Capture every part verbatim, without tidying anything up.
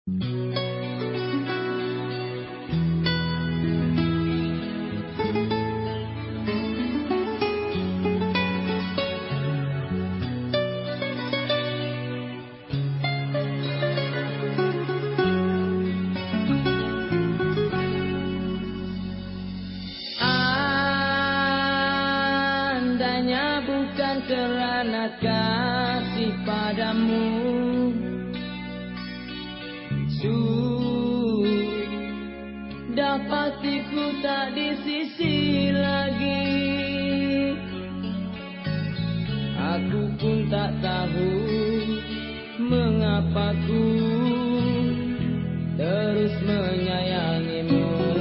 Andainya bukan kerana kasih padamu, sudah pasti ku tak di sisi lagi. Aku pun tak tahu mengapa ku terus menyayangimu.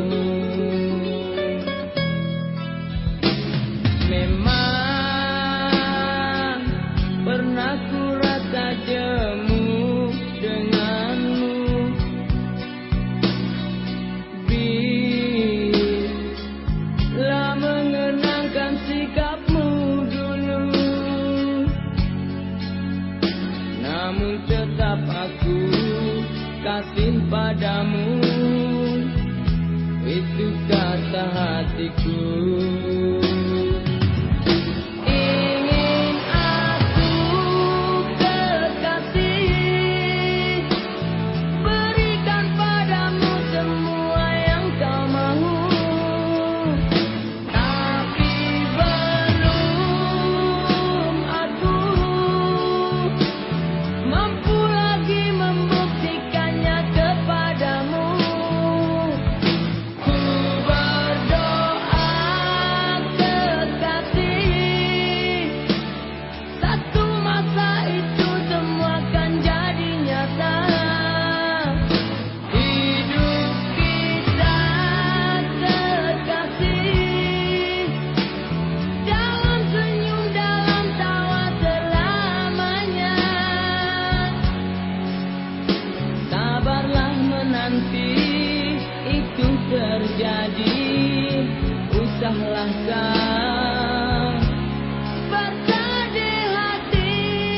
Memang pernah ku rasa jemu denganmu, bila mengenangkan sikapmu dulu. Namun tetap aku kasih padamu, itu kata hatiku. Nanti itu terjadi, usahlah kau bersedih hati.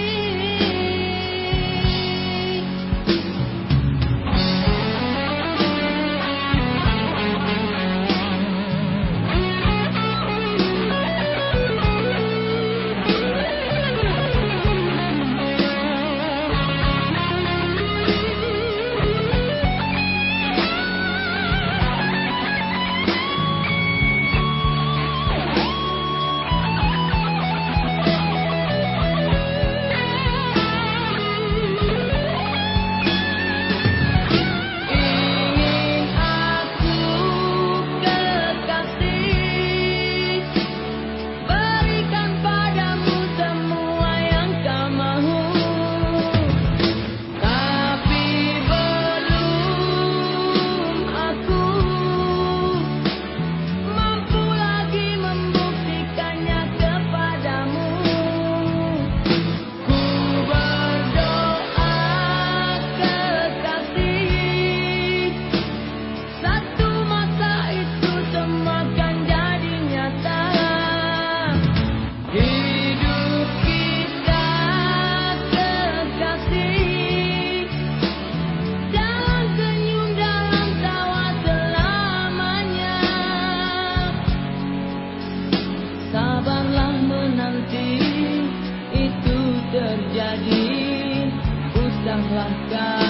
Sabarlah menanti itu terjadi, usahlah kau